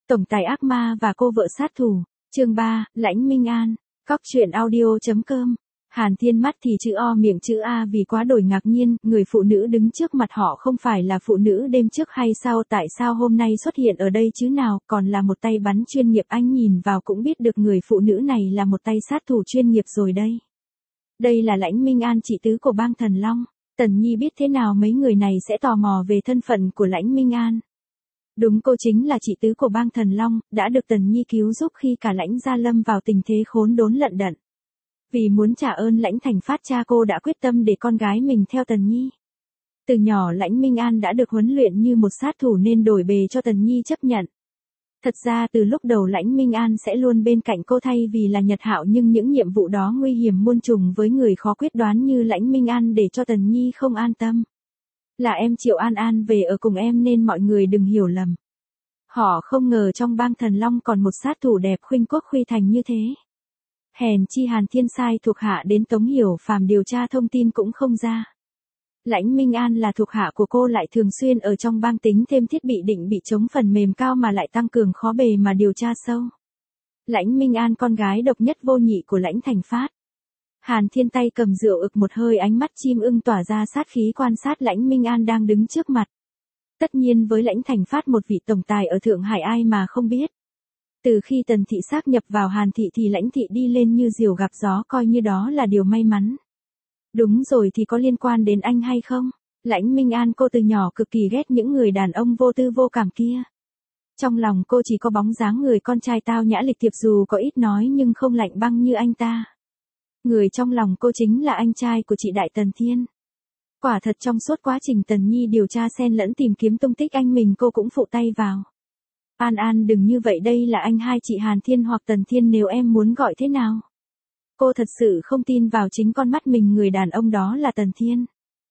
Tổng tài ác ma và cô vợ sát thủ, chương 3, Lãnh Minh An, Cóc truyện audio.com. Hàn Thiên mắt thì chữ O miệng chữ A vì quá đổi ngạc nhiên, người phụ nữ đứng trước mặt họ không phải là phụ nữ đêm trước hay sao, tại sao hôm nay xuất hiện ở đây chứ nào, còn là một tay bắn chuyên nghiệp, anh nhìn vào cũng biết được người phụ nữ này là một tay sát thủ chuyên nghiệp rồi đây. Đây là Lãnh Minh An, chị tứ của bang Thần Long. Tần Nhi biết thế nào mấy người này sẽ tò mò về thân phận của Lãnh Minh An. Đúng, cô chính là chị tứ của bang Thần Long, đã được Tần Nhi cứu giúp khi cả Lãnh gia lâm vào tình thế khốn đốn lận đận. Vì muốn trả ơn Lãnh Thành Phát, cha cô đã quyết tâm để con gái mình theo Tần Nhi. Từ nhỏ Lãnh Minh An đã được huấn luyện như một sát thủ nên đổi bề cho Tần Nhi chấp nhận. Thật ra từ lúc đầu Lãnh Minh An sẽ luôn bên cạnh cô thay vì là Nhật Hạo, nhưng những nhiệm vụ đó nguy hiểm muôn trùng với người khó quyết đoán như Lãnh Minh An để cho Tần Nhi không an tâm. Là em Triệu An An về ở cùng em nên mọi người đừng hiểu lầm. Họ không ngờ trong bang Thần Long còn một sát thủ đẹp khuynh quốc khuy thành như thế. Hèn chi Hàn Thiên sai thuộc hạ đến Tống Hiểu Phàm điều tra thông tin cũng không ra. Lãnh Minh An là thuộc hạ của cô lại thường xuyên ở trong bang, tính thêm thiết bị định bị chống phần mềm cao mà lại tăng cường khó bề mà điều tra sâu. Lãnh Minh An con gái độc nhất vô nhị của Lãnh Thành Phát. Hàn Thiên tay cầm rượu ực một hơi, ánh mắt chim ưng tỏa ra sát khí quan sát Lãnh Minh An đang đứng trước mặt. Tất nhiên với Lãnh Thành Phát, một vị tổng tài ở Thượng Hải, ai mà không biết. Từ khi Tần thị sáp nhập vào Hàn thị thì Lãnh thị đi lên như diều gặp gió, coi như đó là điều may mắn. Đúng rồi, thì có liên quan đến anh hay không? Lãnh Minh An, cô từ nhỏ cực kỳ ghét những người đàn ông vô tư vô cảm kia. Trong lòng cô chỉ có bóng dáng người con trai tao nhã lịch thiệp, dù có ít nói nhưng không lạnh băng như anh ta. Người trong lòng cô chính là anh trai của chị Đại Tần Thiên. Quả thật trong suốt quá trình Tần Nhi điều tra xen lẫn tìm kiếm tung tích anh mình, cô cũng phụ tay vào. An An đừng như vậy, đây là anh hai chị Hàn Thiên hoặc Tần Thiên nếu em muốn gọi thế nào. Cô thật sự không tin vào chính con mắt mình, người đàn ông đó là Tần Thiên.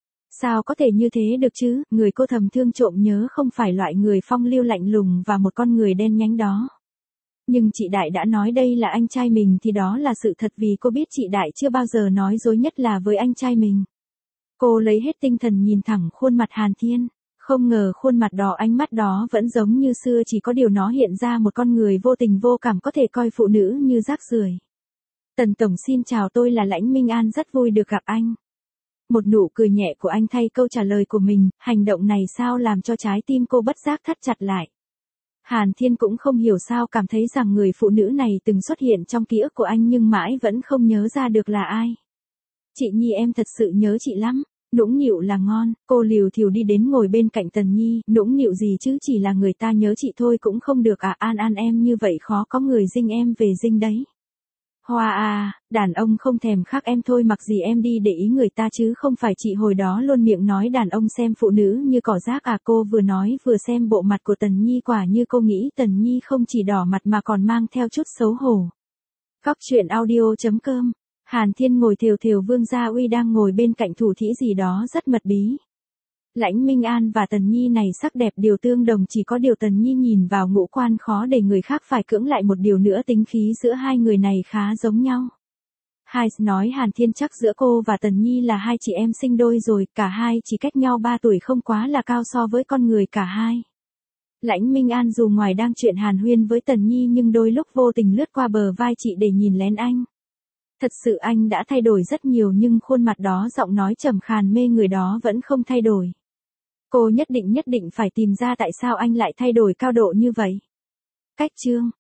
Sao có thể như thế được chứ, người cô thầm thương trộm nhớ không phải loại người phong lưu lạnh lùng và một con người đen nhánh đó. Nhưng chị Đại đã nói đây là anh trai mình thì đó là sự thật, vì cô biết chị Đại chưa bao giờ nói dối, nhất là với anh trai mình. Cô lấy hết tinh thần nhìn thẳng khuôn mặt Hàn Thiên. Không ngờ khuôn mặt đó, ánh mắt đó vẫn giống như xưa, chỉ có điều nó hiện ra một con người vô tình vô cảm, có thể coi phụ nữ như rác rưởi. Tần tổng xin chào, tôi là Lãnh Minh An, rất vui được gặp anh. Một nụ cười nhẹ của anh thay câu trả lời của mình, hành động này sao làm cho trái tim cô bất giác thắt chặt lại. Hàn Thiên cũng không hiểu sao cảm thấy rằng người phụ nữ này từng xuất hiện trong ký ức của anh nhưng mãi vẫn không nhớ ra được là ai. Chị Nhi, em thật sự nhớ chị lắm. Nũng nịu là ngon, cô liều thiều đi đến ngồi bên cạnh Tần Nhi, nũng nịu gì chứ, chỉ là người ta nhớ chị thôi cũng không được à? An An em như vậy khó có người dinh em về dinh đấy. Hoa à, đàn ông không thèm khác em thôi, mặc gì em đi để ý người ta chứ không phải chị hồi đó luôn miệng nói đàn ông xem phụ nữ như cỏ rác à? Cô vừa nói vừa xem bộ mặt của Tần Nhi, quả như cô nghĩ Tần Nhi không chỉ đỏ mặt mà còn mang theo chút xấu hổ. Cóc truyện audio.com. Hàn Thiên ngồi thều thều, Vương Gia Uy đang ngồi bên cạnh thủ thĩ gì đó rất mật bí. Lãnh Minh An và Tần Nhi này sắc đẹp điều tương đồng, chỉ có điều Tần Nhi nhìn vào ngũ quan khó để người khác phải cưỡng lại, một điều nữa tính khí giữa hai người này khá giống nhau. Hai nói Hàn Thiên chắc giữa cô và Tần Nhi là hai chị em sinh đôi rồi, cả hai chỉ cách nhau 3 tuổi, không quá là cao so với con người cả hai. Lãnh Minh An dù ngoài đang chuyện hàn huyên với Tần Nhi nhưng đôi lúc vô tình lướt qua bờ vai chị để nhìn lén anh. Thật sự anh đã thay đổi rất nhiều nhưng khuôn mặt đó, giọng nói trầm khàn mê người đó vẫn không thay đổi. Cô nhất định phải tìm ra tại sao anh lại thay đổi cao độ như vậy. Cách chương.